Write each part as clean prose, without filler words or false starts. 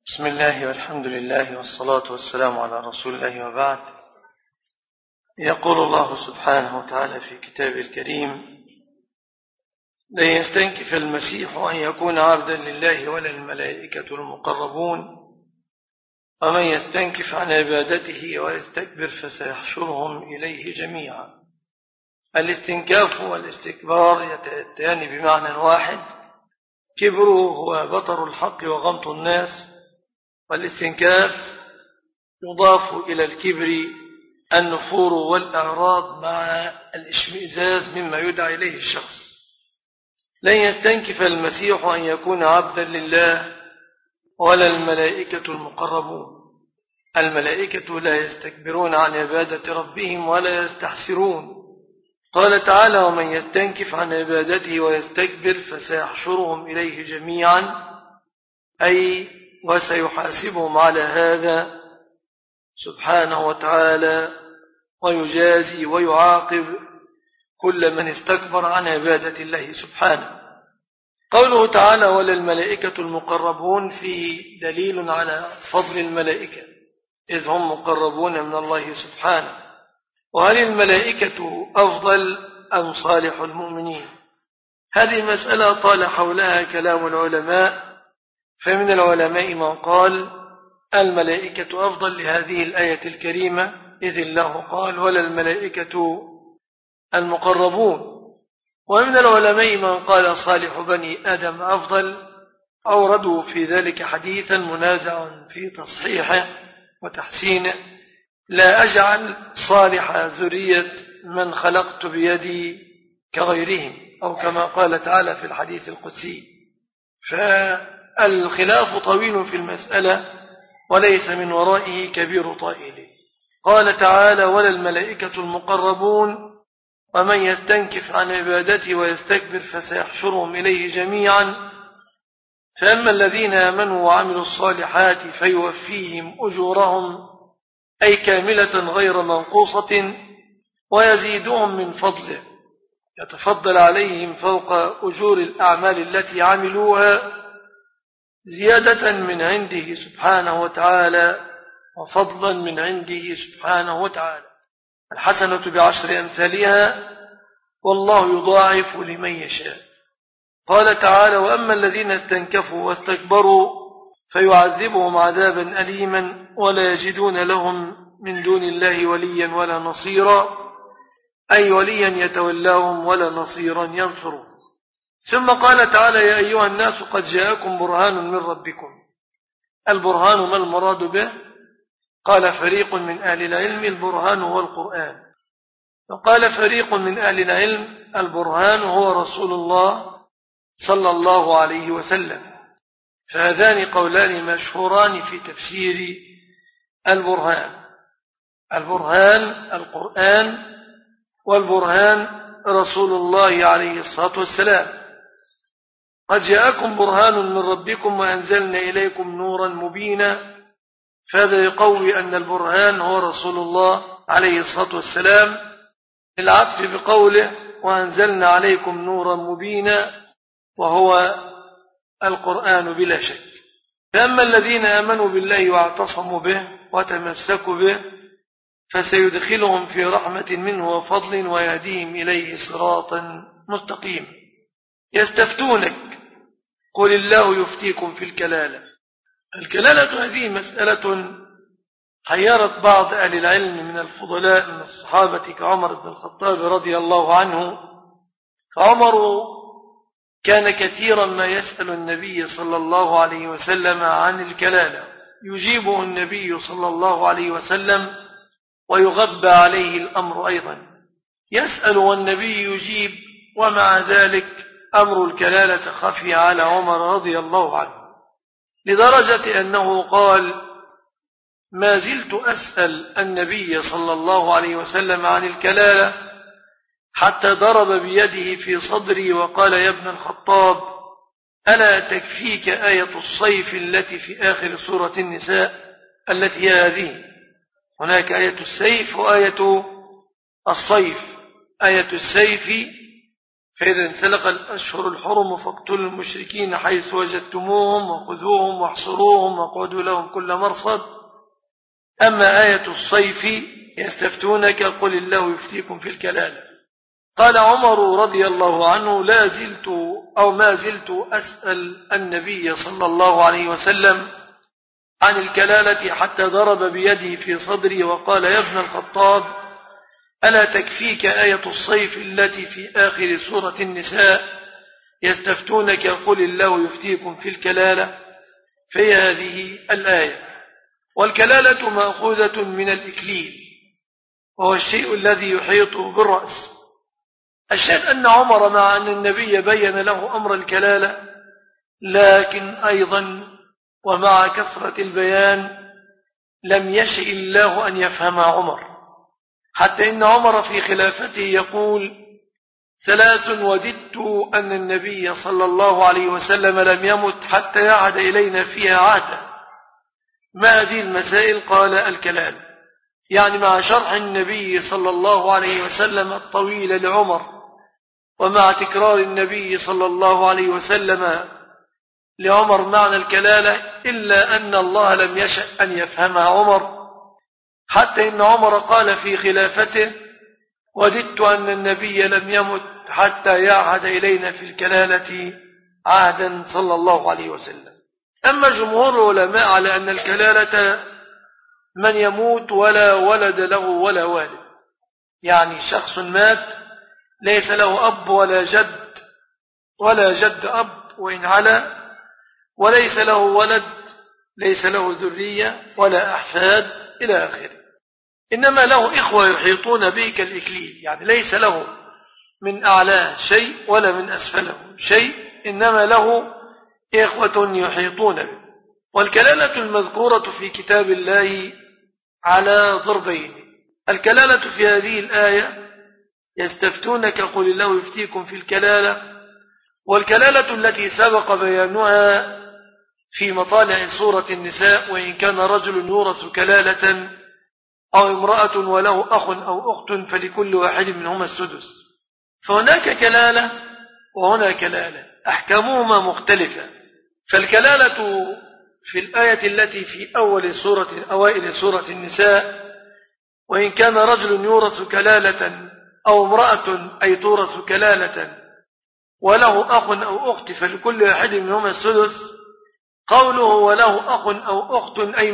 بسم الله والحمد لله والصلاة والسلام على رسول الله وبعد. يقول الله سبحانه وتعالى في كتابه الكريم: لن يستنكف المسيح أن يكون عبدا لله ولا الملائكة المقربون ومن يستنكف عن عبادته ويستكبر فسيحشرهم إليه جميعا. الاستنكاف والاستكبار يتأتيان بمعنى واحد: كبره هو بطر الحق وغمط الناس، والاستنكاف يضاف إلى الكبر النفور والإعراض مع الاشمئزاز مما يدعى إليه الشخص. لن يستنكف المسيح أن يكون عبدا لله ولا الملائكة المقربون. الملائكة لا يستكبرون عن عبادة ربهم ولا يستحسرون. قال تعالى: ومن يستنكف عن عبادته ويستكبر فسيحشرهم إليه جميعا، أي وسيحاسبهم على هذا سبحانه وتعالى ويجازي ويعاقب كل من استكبر عن عبادة الله سبحانه. قوله تعالى: ولا الملائكة المقربون فيه دليل على فضل الملائكة إذ هم مقربون من الله سبحانه. وهل الملائكة أفضل أم صالح المؤمنين؟ هذه مسألة طال حولها كلام العلماء، فمن العلماء من قال الملائكة أفضل لهذه الآية الكريمة إذ الله قال: ولا الملائكة المقربون. ومن العلماء من قال صالح بني آدم أفضل، أوردوا في ذلك حديثا منازع في تصحيحه وتحسينه: لا أجعل صالح ذرية من خلقت بيدي كغيرهم، أو كما قال تعالى في الحديث القدسي. فالخلاف طويل في المسألة وليس من ورائه كبير طائل. قال تعالى: ولا الملائكة المقربون ومن يستنكف عن عبادته ويستكبر فسيحشرهم إليه جميعا. فأما الذين آمنوا وعملوا الصالحات فيوفيهم أجورهم، أي كاملة غير منقوصة، ويزيدهم من فضله، يتفضل عليهم فوق أجور الأعمال التي عملوها زيادة من عنده سبحانه وتعالى وفضلا من عنده سبحانه وتعالى. الحسنة بعشر أمثالها والله يضاعف لمن يشاء. قال تعالى: وأما الذين استنكفوا واستكبروا فيعذبهم عذابا أليما ولا يجدون لهم من دون الله وليا ولا نصيرا، أي وليا يتولاهم ولا نصيرا ينصرهم. ثم قال تعالى: يا أيها الناس قد جاءكم برهان من ربكم. البرهان ما المراد به؟ قال فريق من أهل العلم: البرهان هو القرآن. وقال فريق من أهل العلم: البرهان هو رسول الله صلى الله عليه وسلم. فهذان قولان مشهوران في تفسير البرهان: البرهان القرآن، والبرهان رسول الله عليه الصلاة والسلام. قد جاءكم برهان من ربكم وأنزلنا إليكم نورا مبينا. فهذا يقوي أن البرهان هو رسول الله عليه الصلاة والسلام، العطف بقوله وأنزلنا عليكم نورا مبينا، وهو القرآن بلا شك. فأما الذين آمنوا بالله واعتصموا به وتمسكوا به فسيدخلهم في رحمة منه وفضل ويهديهم إليه صراطا مستقيما. يستفتونك قل الله يفتيكم في الكلالة. الكلالة هذه مسألة حيرت بعض أهل العلم من الفضلاء من الصحابة كعمر بن الخطاب رضي الله عنه. فعمر كان كثيرا ما يسأل النبي صلى الله عليه وسلم عن الكلالة، يجيبه النبي صلى الله عليه وسلم ويغبى عليه الأمر أيضا. يسأل والنبي يجيب، ومع ذلك أمر الكلالة خفي على عمر رضي الله عنه، لدرجة أنه قال: ما زلت أسأل النبي صلى الله عليه وسلم عن الكلالة حتى ضرب بيده في صدري وقال: يا ابن الخطاب، ألا تكفيك آية الصيف التي في آخر سورة النساء التي هي هذه؟ هناك آية السيف وآية الصيف. آية السيف فإذا انسلق الأشهر الحرم فاقتلوا المشركين حيث وجدتموهم وخذوهم واحصروهم واقعدوا لهم كل مرصد. أما آية الصيف يستفتونك قل الله يفتيكم في الكلالة. قال عمر رضي الله عنه ما زلت أسأل النبي صلى الله عليه وسلم عن الكلالة حتى ضرب بيده في صدري وقال يا ابن الخطاب ألا تكفيك آية الصيف التي في آخر سورة النساء يستفتونك قل الله يفتيكم في الكلالة؟ في هذه الآية. والكلالة مأخوذة من الإكليل وهو الشيء الذي يحيط بالرأس. الشاهد أن عمر مع أن النبي بين له أمر الكلالة لكن أيضا ومع كثرة البيان لم يشئ الله أن يفهم عمر، حتى إن عمر في خلافته يقول 3 وددت أن النبي صلى الله عليه وسلم لم يمت حتى يعهد إلينا فيها عهدا. ما هذه المسائل؟ قال الكلام، يعني مع شرح النبي صلى الله عليه وسلم الطويل لعمر ومع تكرار النبي صلى الله عليه وسلم لعمر معنى الكلالة، إلا أن الله لم يشأ أن يفهمها عمر، حتى إن عمر قال في خلافته وددت أن النبي لم يمت حتى يعهد إلينا في الكلالة عهدا صلى الله عليه وسلم. أما جمهور العلماء على أن الكلالة من يموت ولا ولد له ولا والد، يعني شخص مات ليس له أب ولا جد أب وإن علا، وليس له ولد، ليس له ذرية ولا أحفاد إلى آخره، إنما له إخوة يحيطون به كالإكليل، يعني ليس له من أعلاه شيء ولا من أسفله شيء، إنما له إخوة يحيطون به. والكلالة المذكورة في كتاب الله على ضربين: الكلالة في هذه الآية يستفتونك قل الله يفتيكم في الكلالة، والكلالة التي سبق بيانها في مطالع سورة النساء وإن كان رجل يورث كلالة أو امرأة وله أخ أو أخت فلكل واحد منهما السدس. فهناك كلالة وهنا كلالة أحكامهما مختلفة. فالكلالة في الآية التي في أوائل سورة النساء وإن كان رجل يورث كلالة أو امرأة أي تورث كلالة وله أخ أو أخت فلكل واحد منهما السدس، قوله وله أخ أو أخت أي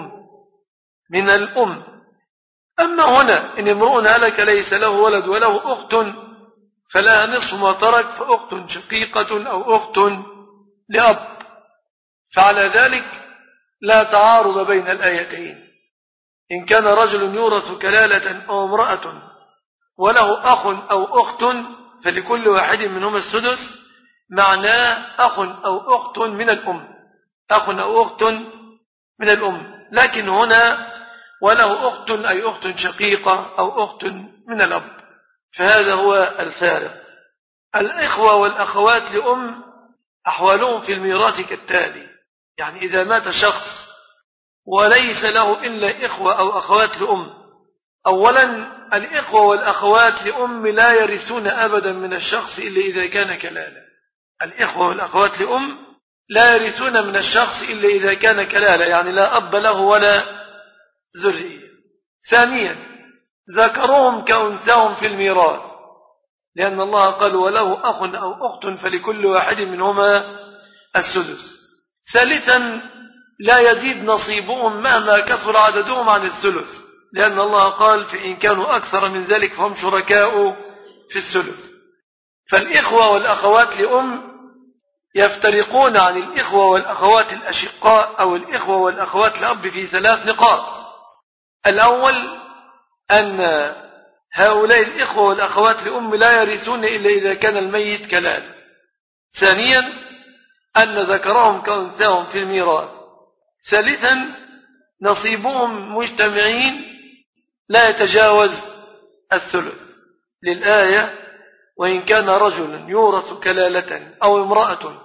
من الأم. أما هنا إن امرؤ هلك ليس له ولد وله أخت فلها نصف ما ترك، فأخت شقيقة أو أخت لأب، فعلى ذلك لا تعارض بين الآيتين. إن كان رجل يورث كلالة أو امرأة وله أخ أو أخت فلكل واحد منهما السدس، معناه أخ أو أخت من الأم، أخ أو أخت من الأم. لكن هنا وله أخت أي أخت شقيقة أو أخت من الأب، فهذا هو الفارق. الإخوة والأخوات لأم أحوالهم في الميراث كالتالي: يعني إذا مات شخص وليس له إلا إخوة أو أخوات لأم، أولا الإخوة والأخوات لأم لا يرثون أبدا من الشخص إلا إذا كان كلالة. الإخوة والأخوات لأم لا يرثون من الشخص إلا إذا كان كلالة، يعني لا أب له ولا ذرية. ثانيا ذكرهم كأنثاهم في الميراث، لأن الله قال وله أخ أو أخت فلكل واحد منهما السدس. ثالثا لا يزيد نصيبهم مهما كثر عددهم عن الثلث، لأن الله قال فإن كانوا أكثر من ذلك فهم شركاء في الثلث. فالإخوة والأخوات لأم يفترقون عن الإخوة والأخوات الأشقاء أو الإخوة والأخوات لأب في 3 نقاط. الأول أن هؤلاء الإخوة والأخوات لأم لا يرثون إلا إذا كان الميت كلالة. ثانيا أن ذكرهم كأنثاهم في الميراث. ثالثا نصيبهم مجتمعين لا يتجاوز الثلث، للآية وإن كان رجل يورث كلالة أو امرأة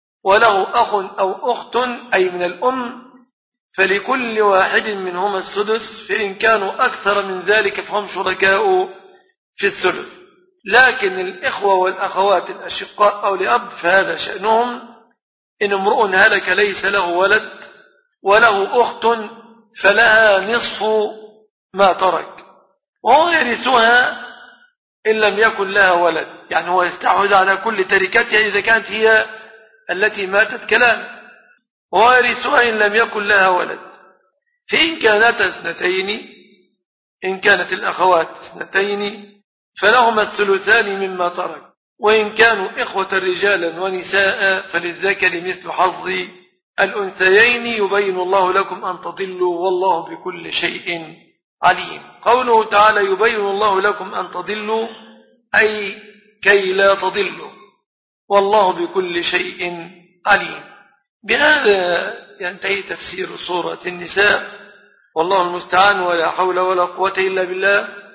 وله أخ أو أخت أي من الأم فلكل واحد منهما السدس، فإن كانوا أكثر من ذلك فهم شركاء في الثلث. لكن الإخوة والأخوات الأشقاء أو لأب فهذا شأنهم. إن امرؤ هلك ليس له ولد وله أخت فلها نصف ما ترك، وهو يرثها إن لم يكن لها ولد، يعني هو يستحوذ على كل تركتها إذا كانت هي التي ماتت كلام، وهو يرثها إن لم يكن لها ولد. فإن كانتا اثنتين، إن كانت الأخوات اثنتين فلهما الثلثان مما ترك، وإن كانوا إخوة رجالا ونساء فللذكر مثل حظ الأنثيين يبين الله لكم أن تضلوا والله بكل شيء عليم. قوله تعالى يبين الله لكم أن تضلوا أي كي لا تضلوا والله بكل شيء عليم. بهذا ينتهي تفسير سورة النساء، والله المستعان ولا حول ولا قوة إلا بالله.